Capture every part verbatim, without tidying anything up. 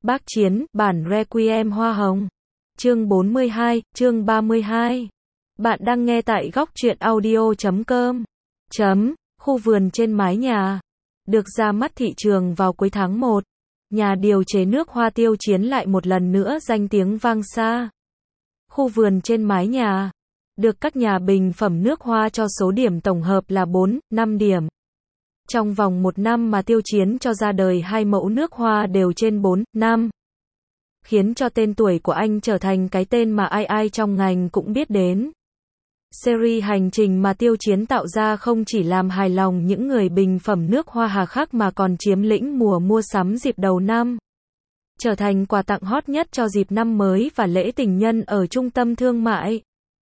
Bác Chiến, bản Requiem Hoa Hồng. Chương bốn mươi hai, chương ba mươi hai. Bạn đang nghe tại góc truyện audio chấm com. Chấm, khu vườn trên mái nhà. Được ra mắt thị trường vào cuối tháng một. Nhà điều chế nước hoa Tiêu Chiến lại một lần nữa danh tiếng vang xa. Khu vườn trên mái nhà. Được các nhà bình phẩm nước hoa cho số điểm tổng hợp là bốn, năm điểm. Trong vòng một năm mà Tiêu Chiến cho ra đời hai mẫu nước hoa đều trên bốn, năm. Khiến cho tên tuổi của anh trở thành cái tên mà ai ai trong ngành cũng biết đến. Series hành trình mà Tiêu Chiến tạo ra không chỉ làm hài lòng những người bình phẩm nước hoa hà khắc mà còn chiếm lĩnh mùa mua sắm dịp đầu năm. Trở thành quà tặng hot nhất cho dịp năm mới và lễ tình nhân ở trung tâm thương mại.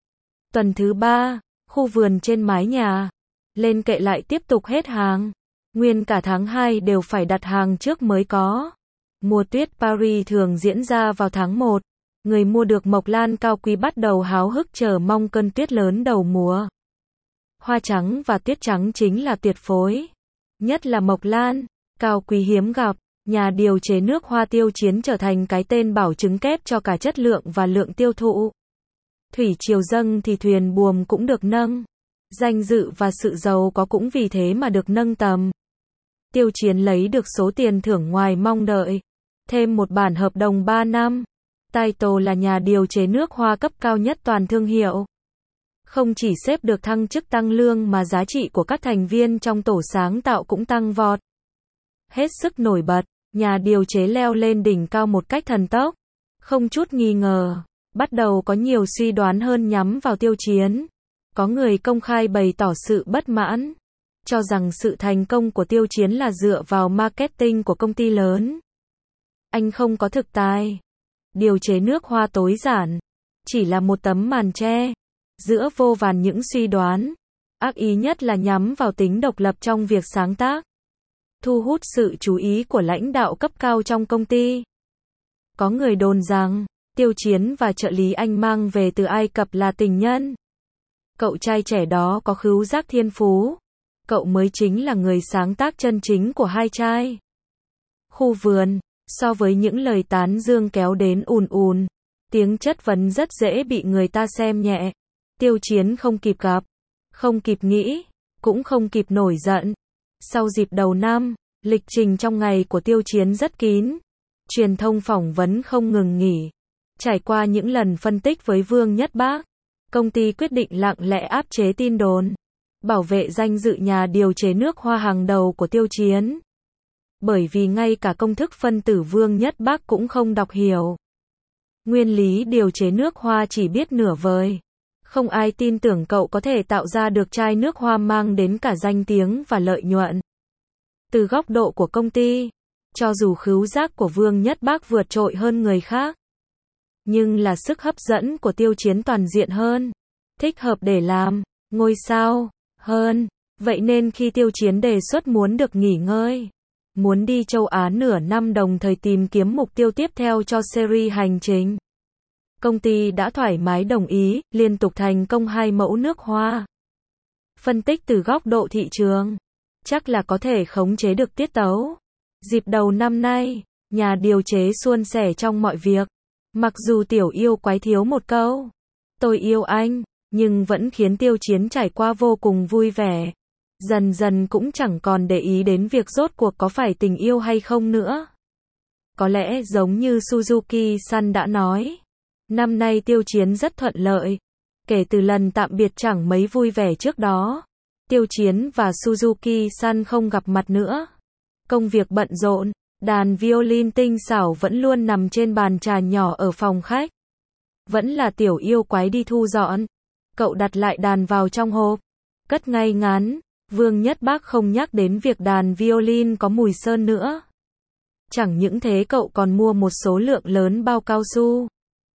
Tuần thứ ba, khu vườn trên mái nhà. Lên kệ lại tiếp tục hết hàng. Nguyên cả tháng hai đều phải đặt hàng trước mới có. Mùa tuyết Paris thường diễn ra vào tháng một. Người mua được mộc lan cao quý bắt đầu háo hức chờ mong cơn tuyết lớn đầu mùa. Hoa trắng và tuyết trắng chính là tuyệt phối. Nhất là mộc lan, cao quý hiếm gặp. Nhà điều chế nước hoa Tiêu Chiến trở thành cái tên bảo chứng kép cho cả chất lượng và lượng tiêu thụ. Thủy triều dâng thì thuyền buồm cũng được nâng. Danh dự và sự giàu có cũng vì thế mà được nâng tầm. Tiêu Chiến lấy được số tiền thưởng ngoài mong đợi. Thêm một bản hợp đồng ba năm. Title là nhà điều chế nước hoa cấp cao nhất toàn thương hiệu. Không chỉ sếp được thăng chức tăng lương mà giá trị của các thành viên trong tổ sáng tạo cũng tăng vọt. Hết sức nổi bật, nhà điều chế leo lên đỉnh cao một cách thần tốc. Không chút nghi ngờ, bắt đầu có nhiều suy đoán hơn nhắm vào Tiêu Chiến. Có người công khai bày tỏ sự bất mãn, cho rằng sự thành công của Tiêu Chiến là dựa vào marketing của công ty lớn. Anh không có thực tài. Điều chế nước hoa tối giản, chỉ là một tấm màn che, giữa vô vàn những suy đoán. Ác ý nhất là nhắm vào tính độc lập trong việc sáng tác. Thu hút sự chú ý của lãnh đạo cấp cao trong công ty. Có người đồn rằng, Tiêu Chiến và trợ lý anh mang về từ Ai Cập là tình nhân. Cậu trai trẻ đó có khứu giác thiên phú. Cậu mới chính là người sáng tác chân chính của hai trai. Khu vườn, so với những lời tán dương kéo đến ùn ùn, tiếng chất vấn rất dễ bị người ta xem nhẹ. Tiêu Chiến không kịp gặp, không kịp nghĩ, cũng không kịp nổi giận. Sau dịp đầu năm, lịch trình trong ngày của Tiêu Chiến rất kín. Truyền thông phỏng vấn không ngừng nghỉ. Trải qua những lần phân tích với Vương Nhất Bác, công ty quyết định lặng lẽ áp chế tin đồn, bảo vệ danh dự nhà điều chế nước hoa hàng đầu của Tiêu Chiến. Bởi vì ngay cả công thức phân tử Vương Nhất Bác cũng không đọc hiểu. Nguyên lý điều chế nước hoa chỉ biết nửa vời. Không ai tin tưởng cậu có thể tạo ra được chai nước hoa mang đến cả danh tiếng và lợi nhuận. Từ góc độ của công ty, cho dù khứu giác của Vương Nhất Bác vượt trội hơn người khác, nhưng là sức hấp dẫn của Tiêu Chiến toàn diện hơn, thích hợp để làm ngôi sao hơn. Vậy nên khi Tiêu Chiến đề xuất muốn được nghỉ ngơi, muốn đi châu Á nửa năm đồng thời tìm kiếm mục tiêu tiếp theo cho series hành trình, công ty đã thoải mái đồng ý, liên tục thành công hai mẫu nước hoa. Phân tích từ góc độ thị trường, chắc là có thể khống chế được tiết tấu. Dịp đầu năm nay, nhà điều chế suôn sẻ trong mọi việc. Mặc dù tiểu yêu quái thiếu một câu, tôi yêu anh, nhưng vẫn khiến Tiêu Chiến trải qua vô cùng vui vẻ. Dần dần cũng chẳng còn để ý đến việc rốt cuộc có phải tình yêu hay không nữa. Có lẽ giống như Suzuki-san đã nói, năm nay Tiêu Chiến rất thuận lợi. Kể từ lần tạm biệt chẳng mấy vui vẻ trước đó, Tiêu Chiến và Suzuki-san không gặp mặt nữa. Công việc bận rộn, đàn violin tinh xảo vẫn luôn nằm trên bàn trà nhỏ ở phòng khách. Vẫn là tiểu yêu quái đi thu dọn. Cậu đặt lại đàn vào trong hộp, cất ngay ngắn. Vương Nhất Bác không nhắc đến việc đàn violin có mùi sơn nữa. Chẳng những thế cậu còn mua một số lượng lớn bao cao su.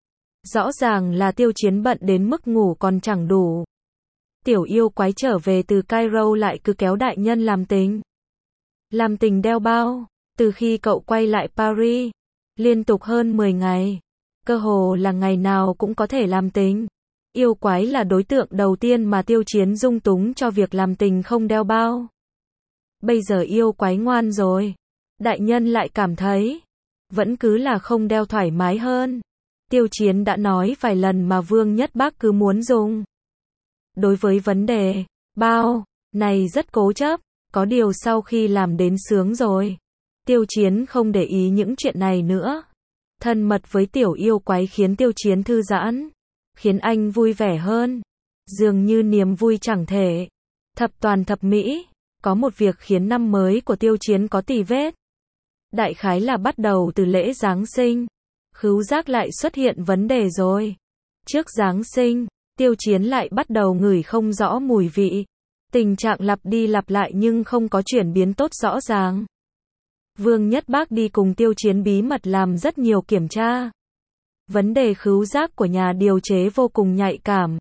Rõ ràng là Tiêu Chiến bận đến mức ngủ còn chẳng đủ. Tiểu yêu quái trở về từ Cairo lại cứ kéo đại nhân làm tình. Làm tình đeo bao. Từ khi cậu quay lại Paris, liên tục hơn mười ngày, cơ hồ là ngày nào cũng có thể làm tình. Yêu quái là đối tượng đầu tiên mà Tiêu Chiến dung túng cho việc làm tình không đeo bao. Bây giờ yêu quái ngoan rồi. Đại nhân lại cảm thấy, vẫn cứ là không đeo thoải mái hơn. Tiêu Chiến đã nói vài lần mà Vương Nhất Bác cứ muốn dùng. Đối với vấn đề bao này rất cố chấp, có điều sau khi làm đến sướng rồi, Tiêu Chiến không để ý những chuyện này nữa. Thân mật với tiểu yêu quái khiến Tiêu Chiến thư giãn, khiến anh vui vẻ hơn. Dường như niềm vui chẳng thể thập toàn thập mỹ. Có một việc khiến năm mới của Tiêu Chiến có tì vết. Đại khái là bắt đầu từ lễ Giáng sinh, khứu giác lại xuất hiện vấn đề rồi. Trước Giáng sinh, Tiêu Chiến lại bắt đầu ngửi không rõ mùi vị. Tình trạng lặp đi lặp lại nhưng không có chuyển biến tốt rõ ràng. Vương Nhất Bác đi cùng Tiêu Chiến bí mật làm rất nhiều kiểm tra. Vấn đề khứu giác của nhà điều chế vô cùng nhạy cảm.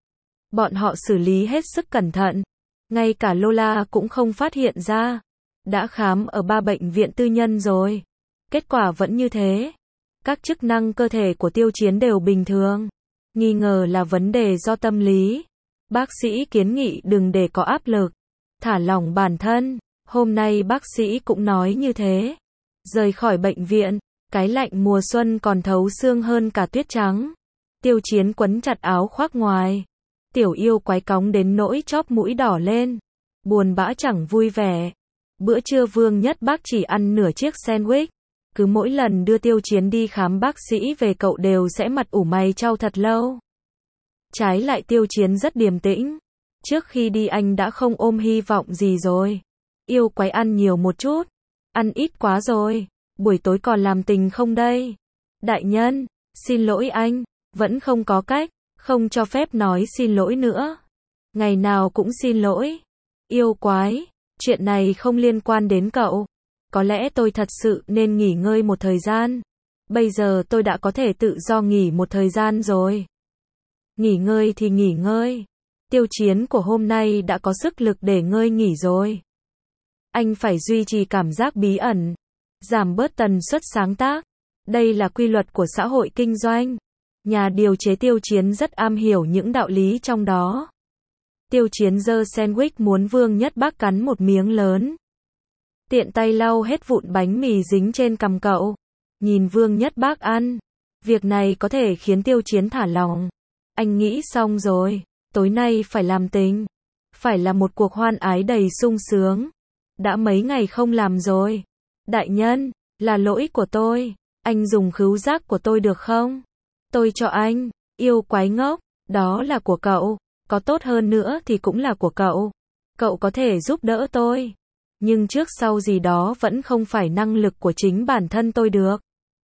Bọn họ xử lý hết sức cẩn thận. Ngay cả Lola cũng không phát hiện ra. Đã khám ở ba bệnh viện tư nhân rồi. Kết quả vẫn như thế. Các chức năng cơ thể của Tiêu Chiến đều bình thường. Nghi ngờ là vấn đề do tâm lý. Bác sĩ kiến nghị đừng để có áp lực. Thả lỏng bản thân. Hôm nay bác sĩ cũng nói như thế. Rời khỏi bệnh viện, cái lạnh mùa xuân còn thấu xương hơn cả tuyết trắng. Tiêu Chiến quấn chặt áo khoác ngoài. Tiểu yêu quái cóng đến nỗi chóp mũi đỏ lên. Buồn bã chẳng vui vẻ. Bữa trưa Vương Nhất Bác chỉ ăn nửa chiếc sandwich. Cứ mỗi lần đưa Tiêu Chiến đi khám bác sĩ về cậu đều sẽ mặt ủ mày chau thật lâu. Trái lại Tiêu Chiến rất điềm tĩnh. Trước khi đi anh đã không ôm hy vọng gì rồi. Yêu quái ăn nhiều một chút. Ăn ít quá rồi. Buổi tối còn làm tình không đây? Đại nhân, xin lỗi anh. Vẫn không có cách. Không cho phép nói xin lỗi nữa. Ngày nào cũng xin lỗi. Yêu quái, chuyện này không liên quan đến cậu. Có lẽ tôi thật sự nên nghỉ ngơi một thời gian. Bây giờ tôi đã có thể tự do nghỉ một thời gian rồi. Nghỉ ngơi thì nghỉ ngơi. Tiêu Chiến của hôm nay đã có sức lực để ngơi nghỉ rồi. Anh phải duy trì cảm giác bí ẩn. Giảm bớt tần suất sáng tác. Đây là quy luật của xã hội kinh doanh. Nhà điều chế Tiêu Chiến rất am hiểu những đạo lý trong đó. Tiêu Chiến giơ sandwich muốn Vương Nhất Bác cắn một miếng lớn. Tiện tay lau hết vụn bánh mì dính trên cằm cậu. Nhìn Vương Nhất Bác ăn. Việc này có thể khiến Tiêu Chiến thả lỏng. Anh nghĩ xong rồi. Tối nay phải làm tình. Phải là một cuộc hoan ái đầy sung sướng. Đã mấy ngày không làm rồi. Đại nhân, là lỗi của tôi. Anh dùng khứu giác của tôi được không? Tôi cho anh. Yêu quái ngốc. Đó là của cậu. Có tốt hơn nữa thì cũng là của cậu. Cậu có thể giúp đỡ tôi. Nhưng trước sau gì đó vẫn không phải năng lực của chính bản thân tôi được.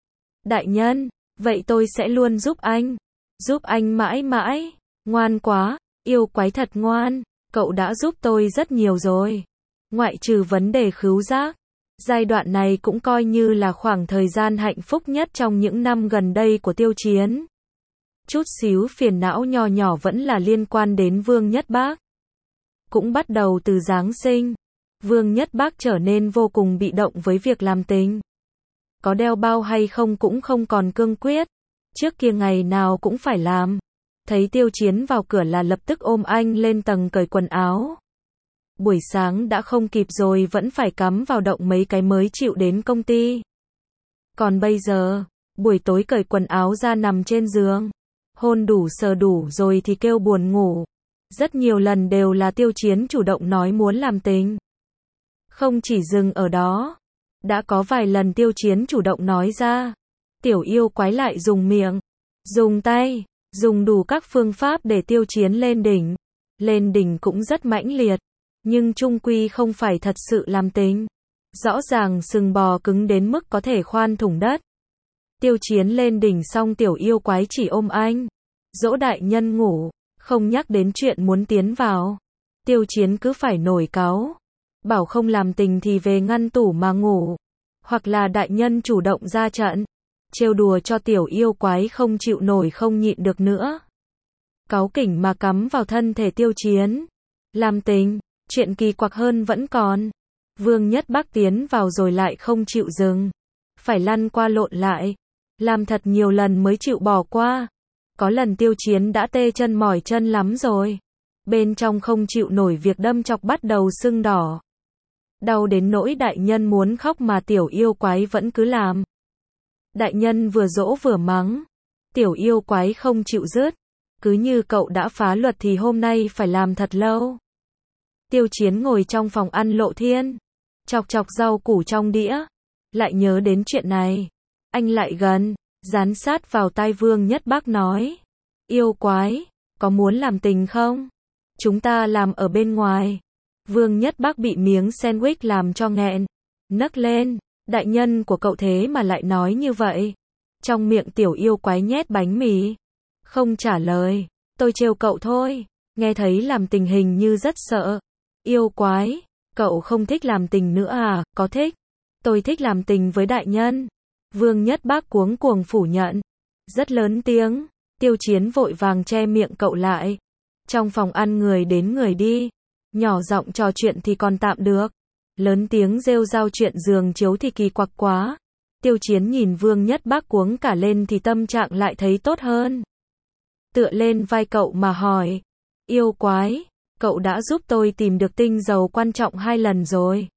Đại nhân, vậy tôi sẽ luôn giúp anh. Giúp anh mãi mãi. Ngoan quá. Yêu quái thật ngoan. Cậu đã giúp tôi rất nhiều rồi. Ngoại trừ vấn đề khứu giác. Giai đoạn này cũng coi như là khoảng thời gian hạnh phúc nhất trong những năm gần đây của Tiêu Chiến. Chút xíu phiền não nho nhỏ vẫn là liên quan đến Vương Nhất Bác. Cũng bắt đầu từ Giáng sinh. Vương Nhất Bác trở nên vô cùng bị động với việc làm tình. Có đeo bao hay không cũng không còn cương quyết. Trước kia ngày nào cũng phải làm. Thấy Tiêu Chiến vào cửa là lập tức ôm anh lên tầng cởi quần áo. Buổi sáng đã không kịp rồi vẫn phải cắm vào động mấy cái mới chịu đến công ty. Còn bây giờ, buổi tối cởi quần áo ra nằm trên giường. Hôn đủ sờ đủ rồi thì kêu buồn ngủ. Rất nhiều lần đều là Tiêu Chiến chủ động nói muốn làm tình. Không chỉ dừng ở đó. Đã có vài lần Tiêu Chiến chủ động nói ra. Tiểu yêu quái lại dùng miệng, dùng tay, dùng đủ các phương pháp để Tiêu Chiến lên đỉnh. Lên đỉnh cũng rất mãnh liệt. Nhưng chung quy không phải thật sự làm tình. Rõ ràng sừng bò cứng đến mức có thể khoan thủng đất. Tiêu Chiến lên đỉnh xong tiểu yêu quái chỉ ôm anh. Dỗ đại nhân ngủ. Không nhắc đến chuyện muốn tiến vào. Tiêu Chiến cứ phải nổi cáu. Bảo không làm tình thì về ngăn tủ mà ngủ. Hoặc là đại nhân chủ động ra trận. Trêu đùa cho tiểu yêu quái không chịu nổi không nhịn được nữa. Cáu kỉnh mà cắm vào thân thể Tiêu Chiến. Làm tình. Chuyện kỳ quặc hơn vẫn còn. Vương Nhất Bác tiến vào rồi lại không chịu dừng. Phải lăn qua lộn lại. Làm thật nhiều lần mới chịu bỏ qua. Có lần Tiêu Chiến đã tê chân mỏi chân lắm rồi. Bên trong không chịu nổi việc đâm chọc bắt đầu sưng đỏ. Đau đến nỗi đại nhân muốn khóc mà tiểu yêu quái vẫn cứ làm. Đại nhân vừa dỗ vừa mắng. Tiểu yêu quái không chịu dứt. Cứ như cậu đã phá luật thì hôm nay phải làm thật lâu. Tiêu Chiến ngồi trong phòng ăn lộ thiên. Chọc chọc rau củ trong đĩa. Lại nhớ đến chuyện này. Anh lại gần, dán sát vào tai Vương Nhất Bác nói. Yêu quái, có muốn làm tình không? Chúng ta làm ở bên ngoài. Vương Nhất Bác bị miếng sandwich làm cho nghẹn. Nấc lên, đại nhân của cậu thế mà lại nói như vậy. Trong miệng tiểu yêu quái nhét bánh mì. Không trả lời, tôi trêu cậu thôi. Nghe thấy làm tình hình như rất sợ. Yêu quái, cậu không thích làm tình nữa à? Có thích. Tôi thích làm tình với đại nhân. Vương Nhất Bác cuống cuồng phủ nhận. Rất lớn tiếng. Tiêu Chiến vội vàng che miệng cậu lại. Trong phòng ăn người đến người đi. Nhỏ giọng trò chuyện thì còn tạm được. Lớn tiếng rêu rao chuyện giường chiếu thì kỳ quặc quá. Tiêu Chiến nhìn Vương Nhất Bác cuống cả lên thì tâm trạng lại thấy tốt hơn. Tựa lên vai cậu mà hỏi. Yêu quái, cậu đã giúp tôi tìm được tinh dầu quan trọng hai lần rồi.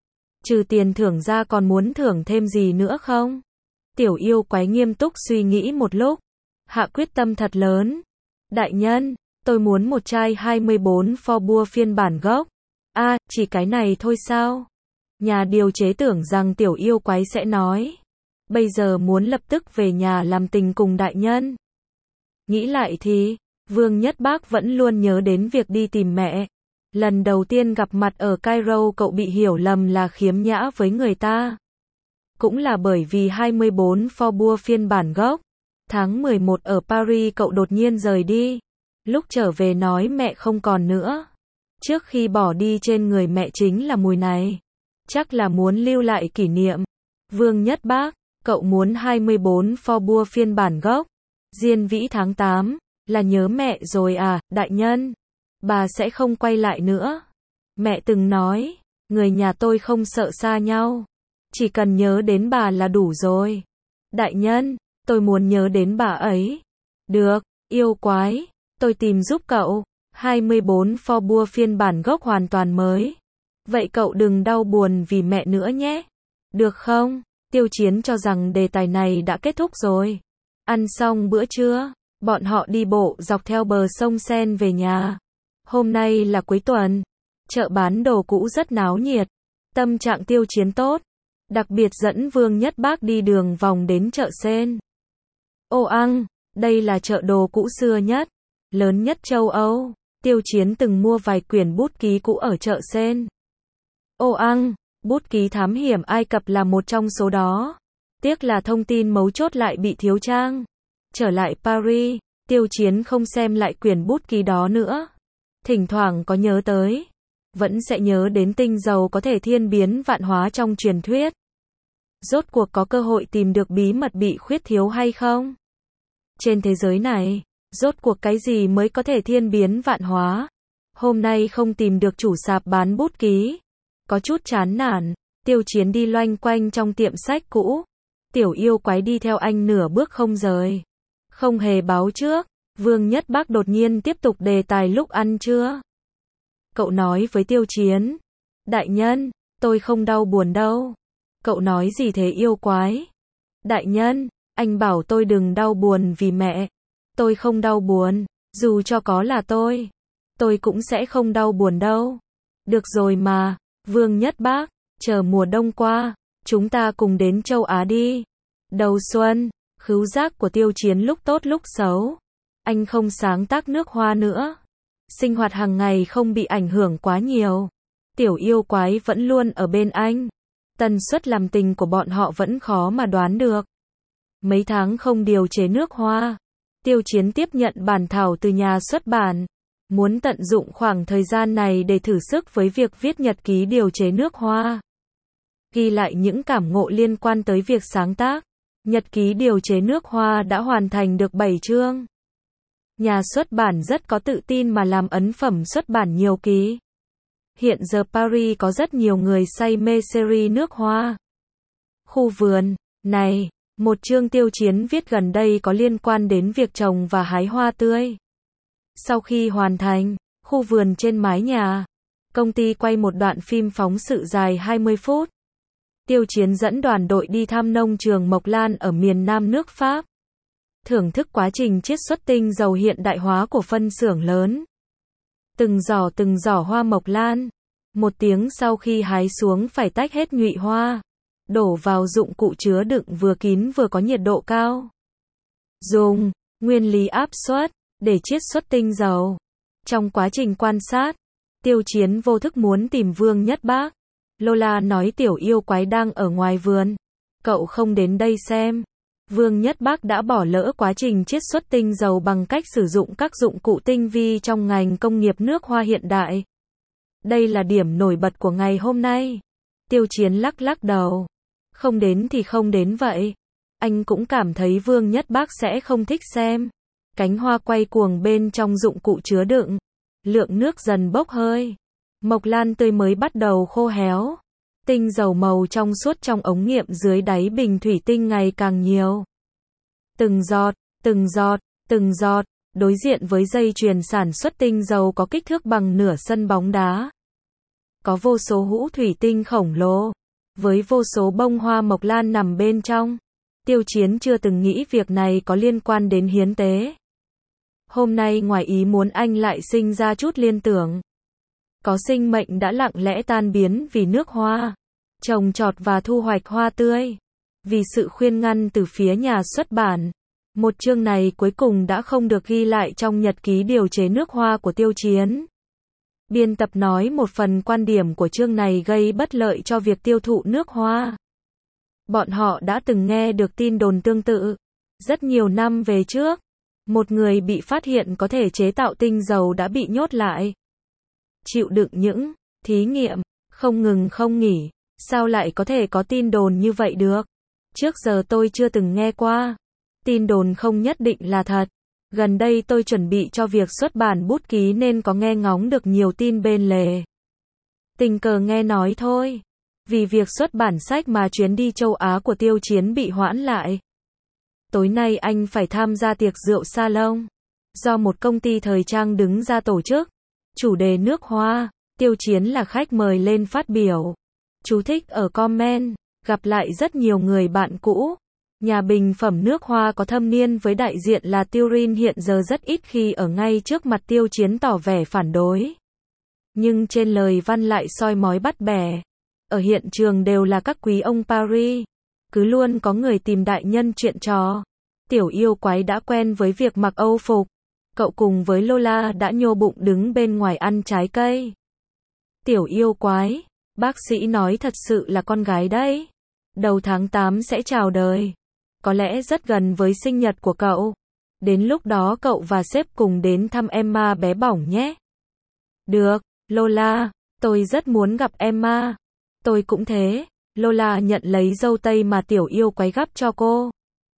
Trừ tiền thưởng ra còn muốn thưởng thêm gì nữa không? Tiểu yêu quái nghiêm túc suy nghĩ một lúc. Hạ quyết tâm thật lớn. Đại nhân, tôi muốn một chai hai mươi bốn pho bua phiên bản gốc. A, à, chỉ cái này thôi sao? Nhà điều chế tưởng rằng tiểu yêu quái sẽ nói. Bây giờ muốn lập tức về nhà làm tình cùng đại nhân. Nghĩ lại thì, Vương Nhất Bác vẫn luôn nhớ đến việc đi tìm mẹ. Lần đầu tiên gặp mặt ở Cairo cậu bị hiểu lầm là khiếm nhã với người ta. Cũng là bởi vì hai mươi bốn pho bua phiên bản gốc. Tháng mười một ở Paris cậu đột nhiên rời đi. Lúc trở về nói mẹ không còn nữa. Trước khi bỏ đi trên người mẹ chính là mùi này. Chắc là muốn lưu lại kỷ niệm. Vương Nhất Bác, cậu muốn hai mươi bốn pho bua phiên bản gốc. Diên vĩ tháng tám, là nhớ mẹ rồi à, đại nhân. Bà sẽ không quay lại nữa. Mẹ từng nói, người nhà tôi không sợ xa nhau. Chỉ cần nhớ đến bà là đủ rồi. Đại nhân, tôi muốn nhớ đến bà ấy. Được, yêu quái, tôi tìm giúp cậu. hai mươi bốn pho bua phiên bản gốc hoàn toàn mới. Vậy cậu đừng đau buồn vì mẹ nữa nhé. Được không? Tiêu Chiến cho rằng đề tài này đã kết thúc rồi. Ăn xong bữa trưa, bọn họ đi bộ dọc theo bờ sông Sen về nhà. Hôm nay là cuối tuần. Chợ bán đồ cũ rất náo nhiệt. Tâm trạng Tiêu Chiến tốt. Đặc biệt dẫn Vương Nhất Bác đi đường vòng đến chợ Sen. Ô ăng, đây là chợ đồ cũ xưa nhất, lớn nhất châu Âu. Tiêu Chiến từng mua vài quyển bút ký cũ ở chợ Sen. Ô ăng, bút ký thám hiểm Ai Cập là một trong số đó. Tiếc là thông tin mấu chốt lại bị thiếu trang. Trở lại Paris, Tiêu Chiến không xem lại quyển bút ký đó nữa. Thỉnh thoảng có nhớ tới, vẫn sẽ nhớ đến tinh dầu có thể thiên biến vạn hóa trong truyền thuyết. Rốt cuộc có cơ hội tìm được bí mật bị khuyết thiếu hay không? Trên thế giới này, rốt cuộc cái gì mới có thể thiên biến vạn hóa? Hôm nay không tìm được chủ sạp bán bút ký. Có chút chán nản, Tiêu Chiến đi loanh quanh trong tiệm sách cũ. Tiểu yêu quái đi theo anh nửa bước không rời. Không hề báo trước, Vương Nhất Bác đột nhiên tiếp tục đề tài lúc ăn trưa. Cậu nói với Tiêu Chiến. Đại nhân, tôi không đau buồn đâu. Cậu nói gì thế yêu quái? Đại nhân, anh bảo tôi đừng đau buồn vì mẹ. Tôi không đau buồn, dù cho có là tôi. Tôi cũng sẽ không đau buồn đâu. Được rồi mà, Vương Nhất Bác, chờ mùa đông qua, chúng ta cùng đến châu Á đi. Đầu xuân, khứu giác của Tiêu Chiến lúc tốt lúc xấu. Anh không sáng tác nước hoa nữa. Sinh hoạt hàng ngày không bị ảnh hưởng quá nhiều. Tiểu yêu quái vẫn luôn ở bên anh. Tần suất làm tình của bọn họ vẫn khó mà đoán được. Mấy tháng không điều chế nước hoa. Tiêu Chiến tiếp nhận bản thảo từ nhà xuất bản. Muốn tận dụng khoảng thời gian này để thử sức với việc viết nhật ký điều chế nước hoa. Ghi lại những cảm ngộ liên quan tới việc sáng tác. Nhật ký điều chế nước hoa đã hoàn thành được bảy chương. Nhà xuất bản rất có tự tin mà làm ấn phẩm xuất bản nhiều ký. Hiện giờ Paris có rất nhiều người say mê series nước hoa. Khu vườn, này, một chương Tiêu Chiến viết gần đây có liên quan đến việc trồng và hái hoa tươi. Sau khi hoàn thành, khu vườn trên mái nhà, công ty quay một đoạn phim phóng sự dài hai mươi phút. Tiêu Chiến dẫn đoàn đội đi thăm nông trường Mộc Lan ở miền Nam nước Pháp. Thưởng thức quá trình chiết xuất tinh dầu hiện đại hóa của phân xưởng lớn. Từng giỏ từng giỏ hoa Mộc Lan. Một tiếng sau khi hái xuống phải tách hết nhụy hoa. Đổ vào dụng cụ chứa đựng vừa kín vừa có nhiệt độ cao. Dùng nguyên lý áp suất để chiết xuất tinh dầu. Trong quá trình quan sát, Tiêu Chiến vô thức muốn tìm Vương Nhất Bác. Lola nói tiểu yêu quái đang ở ngoài vườn. Cậu không đến đây xem. Vương Nhất Bác đã bỏ lỡ quá trình chiết xuất tinh dầu bằng cách sử dụng các dụng cụ tinh vi trong ngành công nghiệp nước hoa hiện đại. Đây là điểm nổi bật của ngày hôm nay. Tiêu Chiến lắc lắc đầu. Không đến thì không đến vậy. Anh cũng cảm thấy Vương Nhất Bác sẽ không thích xem. Cánh hoa quay cuồng bên trong dụng cụ chứa đựng. Lượng nước dần bốc hơi. Mộc Lan tươi mới bắt đầu khô héo. Tinh dầu màu trong suốt trong ống nghiệm dưới đáy bình thủy tinh ngày càng nhiều. Từng giọt, từng giọt, từng giọt, đối diện với dây chuyền sản xuất tinh dầu có kích thước bằng nửa sân bóng đá. Có vô số hũ thủy tinh khổng lồ, với vô số bông hoa Mộc Lan nằm bên trong. Tiêu Chiến chưa từng nghĩ việc này có liên quan đến hiến tế. Hôm nay ngoài ý muốn anh lại sinh ra chút liên tưởng. Có sinh mệnh đã lặng lẽ tan biến vì nước hoa, trồng trọt và thu hoạch hoa tươi. Vì sự khuyên ngăn từ phía nhà xuất bản, một chương này cuối cùng đã không được ghi lại trong nhật ký điều chế nước hoa của Tiêu Chiến. Biên tập nói một phần quan điểm của chương này gây bất lợi cho việc tiêu thụ nước hoa. Bọn họ đã từng nghe được tin đồn tương tự. Rất nhiều năm về trước, một người bị phát hiện có thể chế tạo tinh dầu đã bị nhốt lại. Chịu đựng những thí nghiệm không ngừng không nghỉ. Sao lại có thể có tin đồn như vậy được? Trước giờ tôi chưa từng nghe qua. Tin đồn không nhất định là thật. Gần đây tôi chuẩn bị cho việc xuất bản bút ký nên có nghe ngóng được nhiều tin bên lề. Tình cờ nghe nói thôi. Vì việc xuất bản sách mà chuyến đi châu Á của Tiêu Chiến bị hoãn lại. Tối nay anh phải tham gia tiệc rượu salon. Do một công ty thời trang đứng ra tổ chức. Chủ đề nước hoa. Tiêu Chiến là khách mời lên phát biểu. Chú thích ở comment. Gặp lại rất nhiều người bạn cũ. Nhà bình phẩm nước hoa có thâm niên với đại diện là Turin hiện giờ rất ít khi ở ngay trước mặt Tiêu Chiến tỏ vẻ phản đối. Nhưng trên lời văn lại soi mói bắt bẻ. Ở hiện trường đều là các quý ông Paris. Cứ luôn có người tìm đại nhân chuyện trò. Tiểu yêu quái đã quen với việc mặc âu phục. Cậu cùng với Lola đã nhô bụng đứng bên ngoài ăn trái cây. Tiểu yêu quái, bác sĩ nói thật sự là con gái đấy. Đầu tháng tám sẽ chào đời. Có lẽ rất gần với sinh nhật của cậu. Đến lúc đó cậu và sếp cùng đến thăm Emma bé bỏng nhé. Được, Lola, tôi rất muốn gặp Emma. Tôi cũng thế. Lola nhận lấy dâu tây mà tiểu yêu quái gắp cho cô.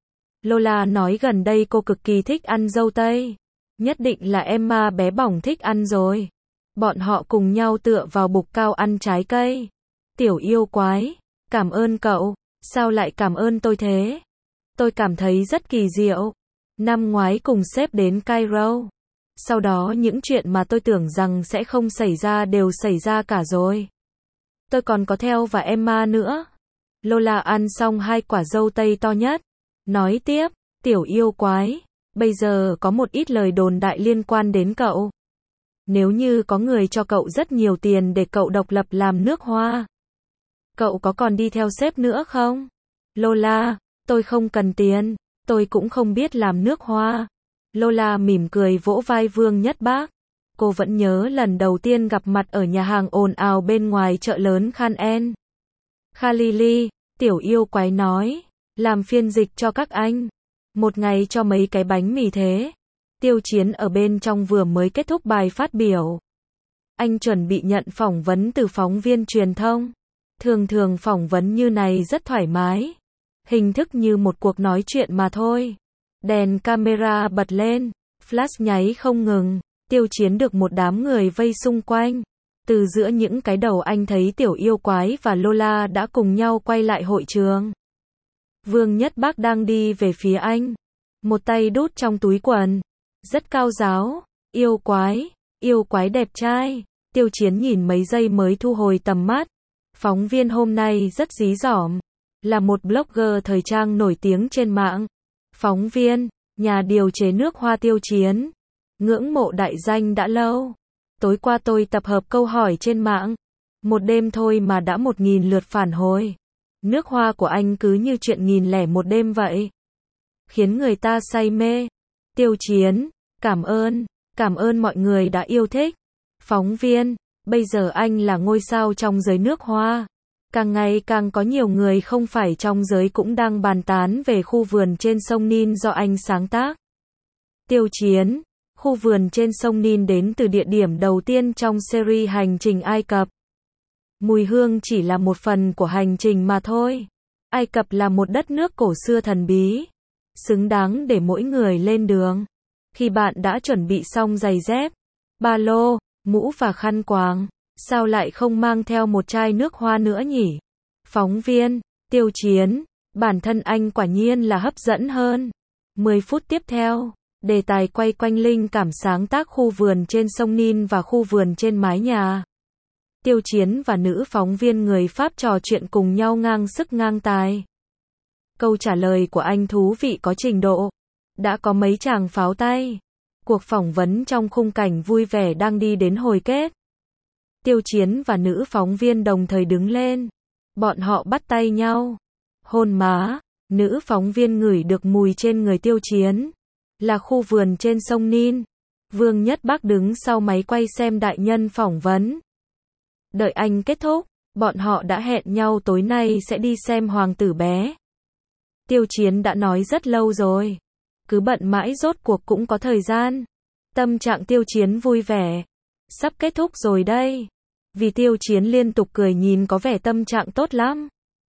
Lola nói gần đây cô cực kỳ thích ăn dâu tây. Nhất định là Emma bé bỏng thích ăn rồi. Bọn họ cùng nhau tựa vào bục cao ăn trái cây. Tiểu yêu quái, cảm ơn cậu. Sao lại cảm ơn tôi thế? Tôi cảm thấy rất kỳ diệu. Năm ngoái cùng sếp đến Cairo. Sau đó những chuyện mà tôi tưởng rằng sẽ không xảy ra đều xảy ra cả rồi. Tôi còn có theo và Emma nữa. Lola ăn xong hai quả dâu tây to nhất. Nói tiếp, tiểu yêu quái, bây giờ có một ít lời đồn đại liên quan đến cậu. Nếu như có người cho cậu rất nhiều tiền để cậu độc lập làm nước hoa, cậu có còn đi theo sếp nữa không? Lola, tôi không cần tiền, tôi cũng không biết làm nước hoa. Lola mỉm cười vỗ vai Vương Nhất Bác. Cô vẫn nhớ lần đầu tiên gặp mặt ở nhà hàng ồn ào bên ngoài chợ lớn Khan En. Khalili, tiểu yêu quái nói, làm phiên dịch cho các anh. Một ngày cho mấy cái bánh mì thế. Tiêu Chiến ở bên trong vừa mới kết thúc bài phát biểu. Anh chuẩn bị nhận phỏng vấn từ phóng viên truyền thông. Thường thường phỏng vấn như này rất thoải mái. Hình thức như một cuộc nói chuyện mà thôi. Đèn camera bật lên. Flash nháy không ngừng. Tiêu Chiến được một đám người vây xung quanh. Từ giữa những cái đầu anh thấy tiểu yêu quái và Lola đã cùng nhau quay lại hội trường. Vương Nhất Bác đang đi về phía anh. Một tay đút trong túi quần. Rất cao giáo. Yêu quái. Yêu quái đẹp trai. Tiêu Chiến nhìn mấy giây mới thu hồi tầm mắt. Phóng viên hôm nay rất dí dỏm, là một blogger thời trang nổi tiếng trên mạng. Phóng viên, nhà điều chế nước hoa Tiêu Chiến. Ngưỡng mộ đại danh đã lâu. Tối qua tôi tập hợp câu hỏi trên mạng. Một đêm thôi mà đã một nghìn lượt phản hồi. Nước hoa của anh cứ như chuyện nghìn lẻ một đêm vậy. Khiến người ta say mê. Tiêu Chiến, cảm ơn, cảm ơn mọi người đã yêu thích. Phóng viên, bây giờ anh là ngôi sao trong giới nước hoa. Càng ngày càng có nhiều người không phải trong giới cũng đang bàn tán về khu vườn trên sông Nin do anh sáng tác. Tiêu Chiến, khu vườn trên sông Nin đến từ địa điểm đầu tiên trong series hành trình Ai Cập. Mùi hương chỉ là một phần của hành trình mà thôi. Ai Cập là một đất nước cổ xưa thần bí, xứng đáng để mỗi người lên đường. Khi bạn đã chuẩn bị xong giày dép, ba lô, mũ và khăn quàng, sao lại không mang theo một chai nước hoa nữa nhỉ? Phóng viên, Tiêu Chiến, bản thân anh quả nhiên là hấp dẫn hơn. mười phút tiếp theo, đề tài quay quanh linh cảm sáng tác khu vườn trên sông Nin và khu vườn trên mái nhà. Tiêu Chiến và nữ phóng viên người Pháp trò chuyện cùng nhau ngang sức ngang tài. Câu trả lời của anh thú vị có trình độ. Đã có mấy chàng pháo tay. Cuộc phỏng vấn trong khung cảnh vui vẻ đang đi đến hồi kết. Tiêu Chiến và nữ phóng viên đồng thời đứng lên. Bọn họ bắt tay nhau. Hôn má, nữ phóng viên ngửi được mùi trên người Tiêu Chiến. Là khu vườn trên sông Nin. Vương Nhất Bác đứng sau máy quay xem đại nhân phỏng vấn. Đợi anh kết thúc, bọn họ đã hẹn nhau tối nay sẽ đi xem hoàng tử bé. Tiêu Chiến đã nói rất lâu rồi. Cứ bận mãi rốt cuộc cũng có thời gian. Tâm trạng Tiêu Chiến vui vẻ. Sắp kết thúc rồi đây. Vì Tiêu Chiến liên tục cười nhìn có vẻ tâm trạng tốt lắm.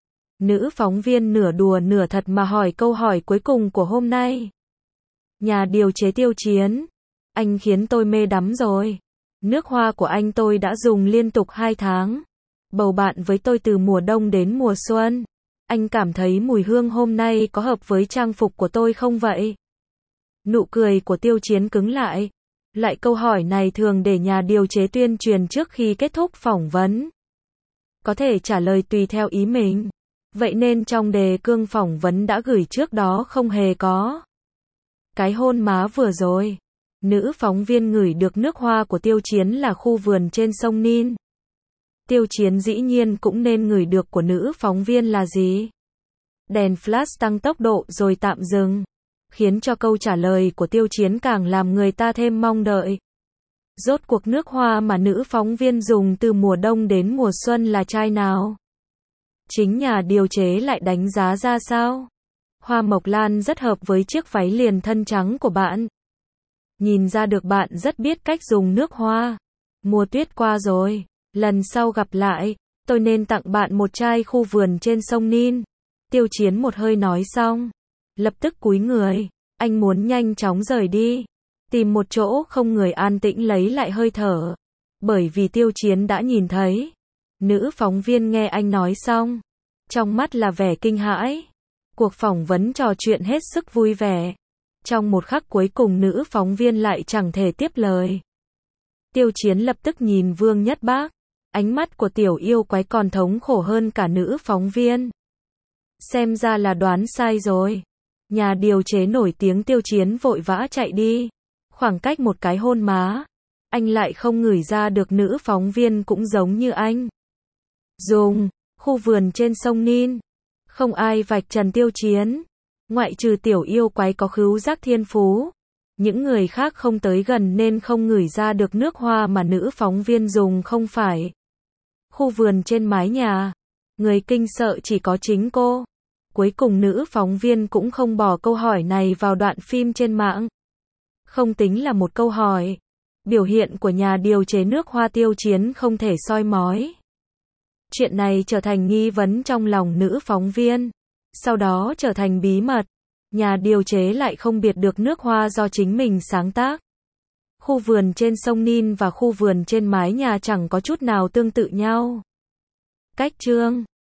Nữ phóng viên nửa đùa nửa thật mà hỏi câu hỏi cuối cùng của hôm nay. Nhà điều chế Tiêu Chiến, anh khiến tôi mê đắm rồi. Nước hoa của anh tôi đã dùng liên tục hai tháng. Bầu bạn với tôi từ mùa đông đến mùa xuân. Anh cảm thấy mùi hương hôm nay có hợp với trang phục của tôi không vậy? Nụ cười của Tiêu Chiến cứng lại. Lại câu hỏi này thường để nhà điều chế tuyên truyền trước khi kết thúc phỏng vấn. Có thể trả lời tùy theo ý mình. Vậy nên trong đề cương phỏng vấn đã gửi trước đó không hề có cái hôn má vừa rồi. Nữ phóng viên ngửi được nước hoa của Tiêu Chiến là khu vườn trên sông Nin. Tiêu Chiến dĩ nhiên cũng nên ngửi được của nữ phóng viên là gì? Đèn flash tăng tốc độ rồi tạm dừng, khiến cho câu trả lời của Tiêu Chiến càng làm người ta thêm mong đợi. Rốt cuộc nước hoa mà nữ phóng viên dùng từ mùa đông đến mùa xuân là chai nào? Chính nhà điều chế lại đánh giá ra sao? Hoa mộc lan rất hợp với chiếc váy liền thân trắng của bạn. Nhìn ra được bạn rất biết cách dùng nước hoa. Mùa tuyết qua rồi, lần sau gặp lại, tôi nên tặng bạn một chai khu vườn trên sông Nin. Tiêu Chiến một hơi nói xong, lập tức cúi người, anh muốn nhanh chóng rời đi, tìm một chỗ không người an tĩnh lấy lại hơi thở. Bởi vì Tiêu Chiến đã nhìn thấy. Nữ phóng viên nghe anh nói xong, trong mắt là vẻ kinh hãi. Cuộc phỏng vấn trò chuyện hết sức vui vẻ. Trong một khắc cuối cùng nữ phóng viên lại chẳng thể tiếp lời. Tiêu Chiến lập tức nhìn Vương Nhất Bác. Ánh mắt của tiểu yêu quái còn thống khổ hơn cả nữ phóng viên. Xem ra là đoán sai rồi. Nhà điều chế nổi tiếng Tiêu Chiến vội vã chạy đi. Khoảng cách một cái hôn má, anh lại không ngửi ra được nữ phóng viên cũng giống như anh. Dùng, khu vườn trên sông Nin. Không ai vạch trần Tiêu Chiến. Ngoại trừ tiểu yêu quái có khứu giác thiên phú. Những người khác không tới gần nên không ngửi ra được nước hoa mà nữ phóng viên dùng không phải. Khu vườn trên mái nhà. Người kinh sợ chỉ có chính cô. Cuối cùng nữ phóng viên cũng không bỏ câu hỏi này vào đoạn phim trên mạng. Không tính là một câu hỏi. Biểu hiện của nhà điều chế nước hoa Tiêu Chiến không thể soi mói. Chuyện này trở thành nghi vấn trong lòng nữ phóng viên. Sau đó trở thành bí mật. Nhà điều chế lại không biệt được nước hoa do chính mình sáng tác. Khu vườn trên sông Nin và khu vườn trên mái nhà chẳng có chút nào tương tự nhau. Cách chương